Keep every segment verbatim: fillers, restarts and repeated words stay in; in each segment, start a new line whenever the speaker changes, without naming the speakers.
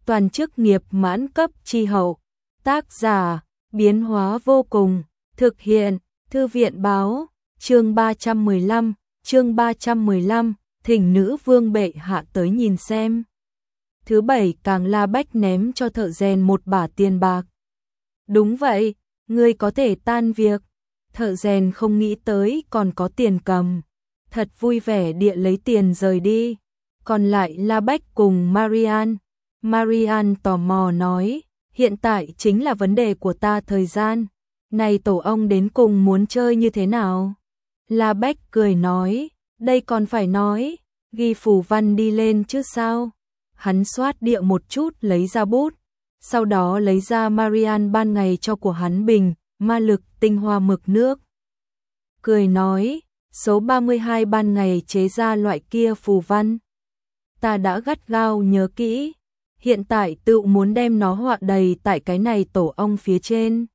toàn chức nghiệp mãn cấp chi hậu. Tác giả, biến hóa vô cùng, thực hiện, thư viện báo, chương ba trăm mười lăm, chương ba trăm mười lăm, thỉnh nữ vương bệ hạ tới nhìn xem. Thứ bảy Càng La Bách ném cho thợ rèn một bả tiền bạc. Đúng vậy, ngươi có thể tan việc. Thợ rèn không nghĩ tới còn có tiền cầm. Thật vui vẻ địa lấy tiền rời đi. Còn lại La Bách cùng Marian. Marian tò mò nói, hiện tại chính là vấn đề của ta thời gian. Này tổ ông đến cùng muốn chơi như thế nào? La Bách cười nói, đây còn phải nói, ghi phù văn đi lên chứ sao? Hắn xoát địa một chút lấy ra bút, sau đó lấy ra Marian ban ngày cho của hắn bình, ma lực tinh hoa mực nước. Cười nói, số ba mươi hai ban ngày chế ra loại kia phù văn. Ta đã gắt gao nhớ kỹ, hiện tại tự muốn đem nó họa đầy tại cái này tổ ong phía trên.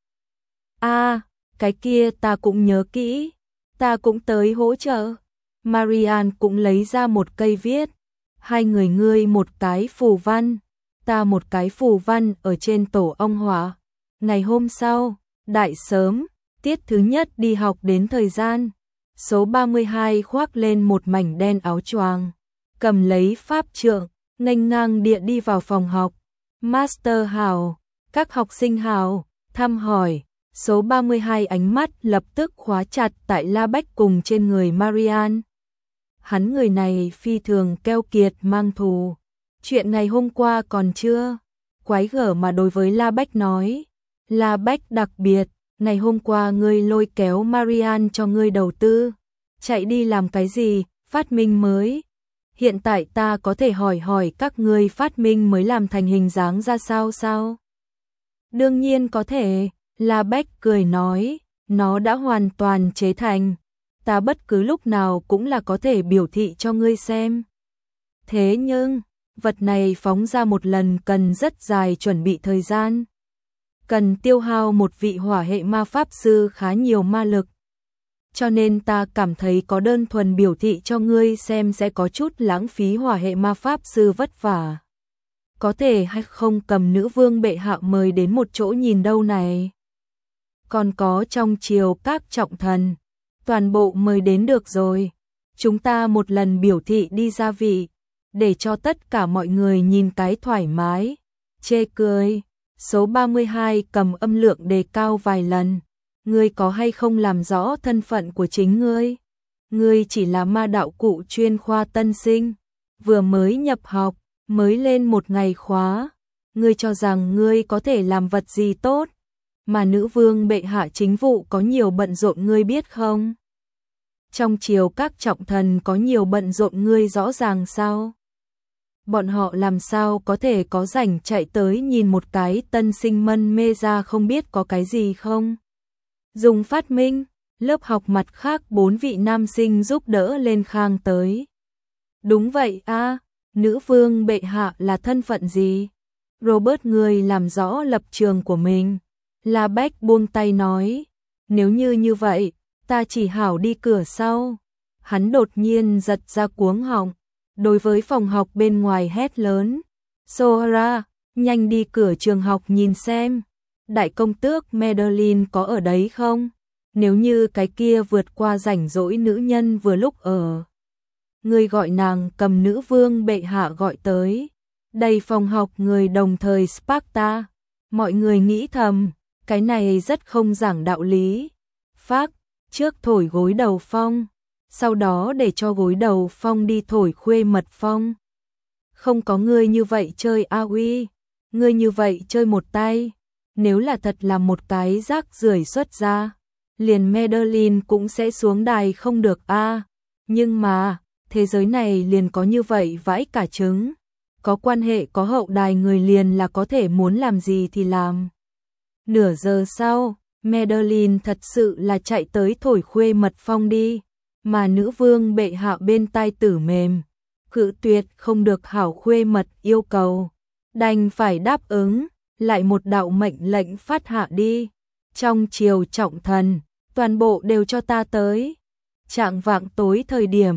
A, à, cái kia ta cũng nhớ kỹ, ta cũng tới hỗ trợ. Marian cũng lấy ra một cây viết, hai người ngươi một cái phù văn, ta một cái phù văn ở trên tổ ong họa. Ngày hôm sau, đại sớm, tiết thứ nhất đi học đến thời gian, số ba mươi hai khoác lên một mảnh đen áo choàng, cầm lấy pháp trượng, nghênh ngang địa đi vào phòng học. Master hào, các học sinh hào, thăm hỏi. Số ba mươi hai ánh mắt lập tức khóa chặt tại La Bách cùng trên người Marian. Hắn người này phi thường keo kiệt mang thù. Chuyện ngày hôm qua còn chưa quái gở mà đối với La Bách nói. La Bách đặc biệt, ngày hôm qua ngươi lôi kéo Marian cho ngươi đầu tư. Chạy đi làm cái gì, phát minh mới. Hiện tại ta có thể hỏi hỏi các ngươi phát minh mới làm thành hình dáng ra sao sao? Đương nhiên có thể. La Bách cười nói, nó đã hoàn toàn chế thành, ta bất cứ lúc nào cũng là có thể biểu thị cho ngươi xem. Thế nhưng, vật này phóng ra một lần cần rất dài chuẩn bị thời gian. Cần tiêu hao một vị hỏa hệ ma pháp sư khá nhiều ma lực. Cho nên ta cảm thấy có đơn thuần biểu thị cho ngươi xem sẽ có chút lãng phí hỏa hệ ma pháp sư vất vả. Có thể hay không cầm nữ vương bệ hạ mời đến một chỗ nhìn đâu này. Còn có trong triều các trọng thần, toàn bộ mời đến được rồi. Chúng ta một lần biểu thị đi gia vị, để cho tất cả mọi người nhìn cái thoải mái. Chê cười, số ba mươi hai cầm âm lượng đề cao vài lần. Ngươi có hay không làm rõ thân phận của chính ngươi? Ngươi chỉ là ma đạo cụ chuyên khoa tân sinh, vừa mới nhập học, mới lên một ngày khóa. Ngươi cho rằng ngươi có thể làm vật gì tốt? Mà nữ vương bệ hạ chính vụ có nhiều bận rộn ngươi biết không? Trong triều các trọng thần có nhiều bận rộn ngươi rõ ràng sao? Bọn họ làm sao có thể có rảnh chạy tới nhìn một cái tân sinh mân mê ra không biết có cái gì không? Dùng phát minh, lớp học mặt khác bốn vị nam sinh giúp đỡ lên khang tới. Đúng vậy a, à, nữ vương bệ hạ là thân phận gì? Robert ngươi làm rõ lập trường của mình. La Bách buông tay nói, nếu như như vậy, ta chỉ hảo đi cửa sau. Hắn đột nhiên giật ra cuống họng, đối với phòng học bên ngoài hét lớn, Sohara, nhanh đi cửa trường học nhìn xem, đại công tước Madeline có ở đấy không? Nếu như cái kia vượt qua rảnh rỗi nữ nhân vừa lúc ở. Người gọi nàng cầm nữ vương bệ hạ gọi tới. Đầy phòng học người đồng thời Sparta. Mọi người nghĩ thầm, cái này rất không giảng đạo lý. Phác, trước thổi gối đầu phong, sau đó để cho gối đầu phong đi thổi khuê mật phong. Không có ngươi như vậy chơi a uy, ngươi như vậy chơi một tay, nếu là thật là một cái rác rưởi xuất ra, liền Madeline cũng sẽ xuống đài không được a. Nhưng mà, thế giới này liền có như vậy vãi cả trứng, có quan hệ có hậu đài người liền là có thể muốn làm gì thì làm. Nửa giờ sau, Madeline thật sự là chạy tới thổi khuê mật phong đi, mà nữ vương bệ hạ bên tai tử mềm, cự tuyệt không được hảo khuê mật yêu cầu, đành phải đáp ứng, lại một đạo mệnh lệnh phát hạ đi. Trong triều trọng thần, toàn bộ đều cho ta tới. Trạng vạng tối thời điểm,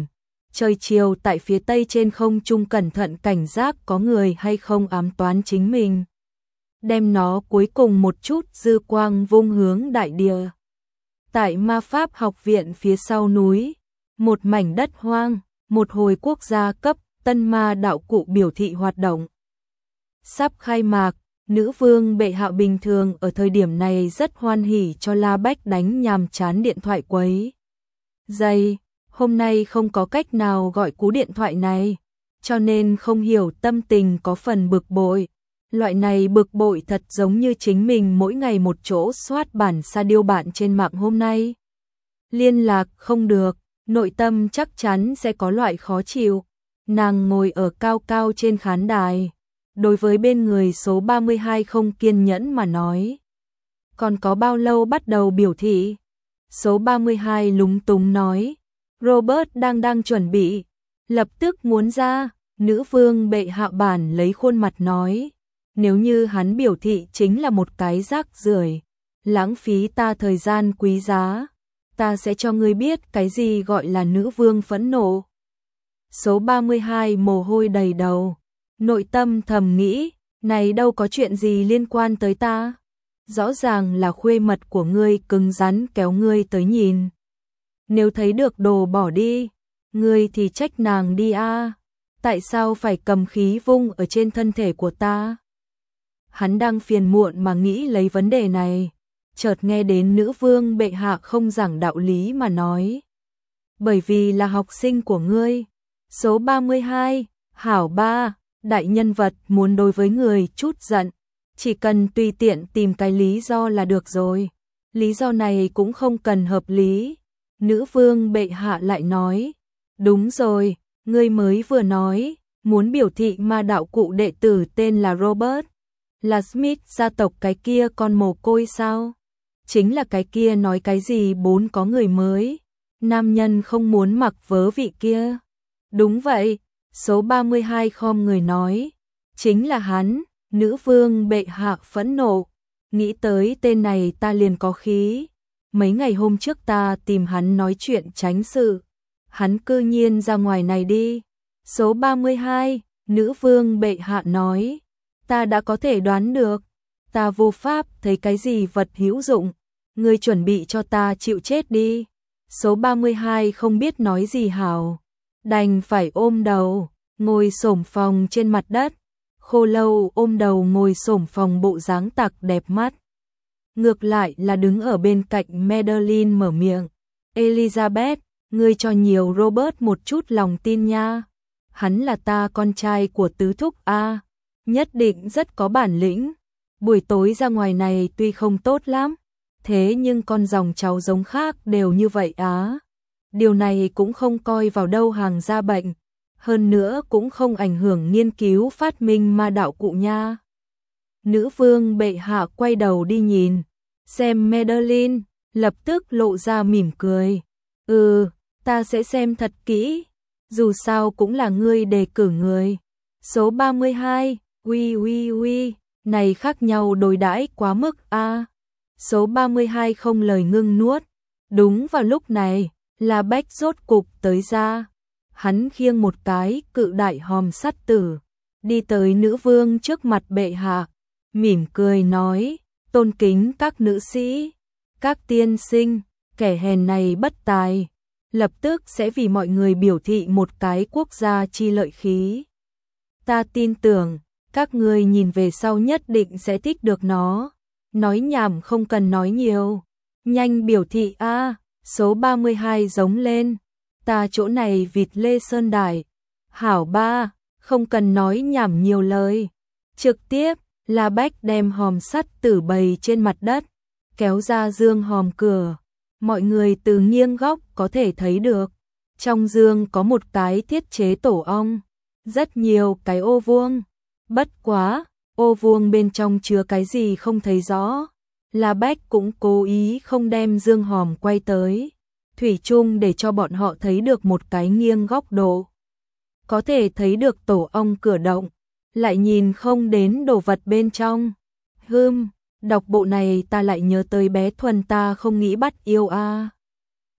trời chiều tại phía tây trên không trung cẩn thận cảnh giác có người hay không ám toán chính mình. Đem nó cuối cùng một chút dư quang vung hướng đại địa. Tại ma pháp học viện phía sau núi, một mảnh đất hoang, một hồi quốc gia cấp tân ma đạo cụ biểu thị hoạt động. Sắp khai mạc, nữ vương bệ hạ bình thường ở thời điểm này rất hoan hỉ cho La Bách đánh nhàm chán điện thoại quấy dây. Hôm nay không có cách nào gọi cú điện thoại này, cho nên không hiểu tâm tình có phần bực bội. Loại này bực bội thật giống như chính mình mỗi ngày một chỗ soát bản sa điêu bạn trên mạng hôm nay. Liên lạc không được, nội tâm chắc chắn sẽ có loại khó chịu. Nàng ngồi ở cao cao trên khán đài, đối với bên người số ba mươi hai không kiên nhẫn mà nói. Còn có bao lâu bắt đầu biểu thị? Số ba mươi hai lúng túng nói. Robert đang đang chuẩn bị, lập tức muốn ra, nữ vương bệ hạ bản lấy khuôn mặt nói. Nếu như hắn biểu thị chính là một cái rác rưởi, lãng phí ta thời gian quý giá, ta sẽ cho ngươi biết cái gì gọi là nữ vương phẫn nộ. Số ba mươi hai mồ hôi đầy đầu, nội tâm thầm nghĩ, này đâu có chuyện gì liên quan tới ta. Rõ ràng là khuê mật của ngươi cứng rắn kéo ngươi tới nhìn. Nếu thấy được đồ bỏ đi, ngươi thì trách nàng đi a. Tại sao phải cầm khí vung ở trên thân thể của ta? Hắn đang phiền muộn mà nghĩ lấy vấn đề này, chợt nghe đến nữ vương bệ hạ không giảng đạo lý mà nói. Bởi vì là học sinh của ngươi. Số ba mươi hai, hảo ba, đại nhân vật muốn đối với người chút giận, chỉ cần tùy tiện tìm cái lý do là được rồi. Lý do này cũng không cần hợp lý. Nữ vương bệ hạ lại nói, đúng rồi, ngươi mới vừa nói, muốn biểu thị ma đạo cụ đệ tử tên là Robert, là Smith gia tộc cái kia con mồ côi sao? Chính là cái kia nói cái gì bốn có người mới, nam nhân không muốn mặc vớ vị kia. Đúng vậy, số ba mươi hai khom người nói, chính là hắn. Nữ vương bệ hạ phẫn nộ, nghĩ tới tên này ta liền có khí. Mấy ngày hôm trước ta tìm hắn nói chuyện tránh sự, hắn cư nhiên ra ngoài này đi. Số ba mươi hai, nữ vương bệ hạ nói, ta đã có thể đoán được, ta vô pháp thấy cái gì vật hữu dụng, ngươi chuẩn bị cho ta chịu chết đi. Số ba mươi hai không biết nói gì hảo, đành phải ôm đầu, ngồi xổm phòng trên mặt đất. Khô Lâu ôm đầu ngồi xổm phòng bộ dáng tặc đẹp mắt. Ngược lại là đứng ở bên cạnh Madeline mở miệng. Elizabeth, ngươi cho nhiều Robert một chút lòng tin nha. Hắn là ta con trai của tứ thúc A, nhất định rất có bản lĩnh. Buổi tối ra ngoài này tuy không tốt lắm, thế nhưng con dòng cháu giống khác đều như vậy á. Điều này cũng không coi vào đâu hàng gia bệnh. Hơn nữa cũng không ảnh hưởng nghiên cứu phát minh ma đạo cụ nha. Nữ vương bệ hạ quay đầu đi nhìn, xem Madeline, lập tức lộ ra mỉm cười. Ừ, ta sẽ xem thật kỹ, dù sao cũng là ngươi đề cử người. Số ba mươi hai, uy uy uy, này khác nhau đối đãi quá mức a. Số ba mươi hai không lời ngưng nuốt. Đúng vào lúc này, La Bách rốt cục tới ra. Hắn khiêng một cái cự đại hòm sắt tử, đi tới nữ vương trước mặt bệ hạ, mỉm cười nói, tôn kính các nữ sĩ, các tiên sinh, kẻ hèn này bất tài, lập tức sẽ vì mọi người biểu thị một cái quốc gia chi lợi khí. Ta tin tưởng, các ngươi nhìn về sau nhất định sẽ thích được nó, nói nhảm không cần nói nhiều, nhanh biểu thị a. Số ba mươi hai giống lên. Ta chỗ này vịt Lê Sơn Đài. Hảo ba, không cần nói nhảm nhiều lời. Trực tiếp, La Bách đem hòm sắt tử bày trên mặt đất, kéo ra dương hòm cửa. Mọi người từ nghiêng góc có thể thấy được. Trong dương có một cái thiết chế tổ ong, rất nhiều cái ô vuông. Bất quá, ô vuông bên trong chứa cái gì không thấy rõ. La Bách cũng cố ý không đem dương hòm quay tới. Thủy chung để cho bọn họ thấy được một cái nghiêng góc độ. Có thể thấy được tổ ong cửa động, lại nhìn không đến đồ vật bên trong. Hưm, đọc bộ này ta lại nhớ tới bé Thuần ta không nghĩ bắt yêu a.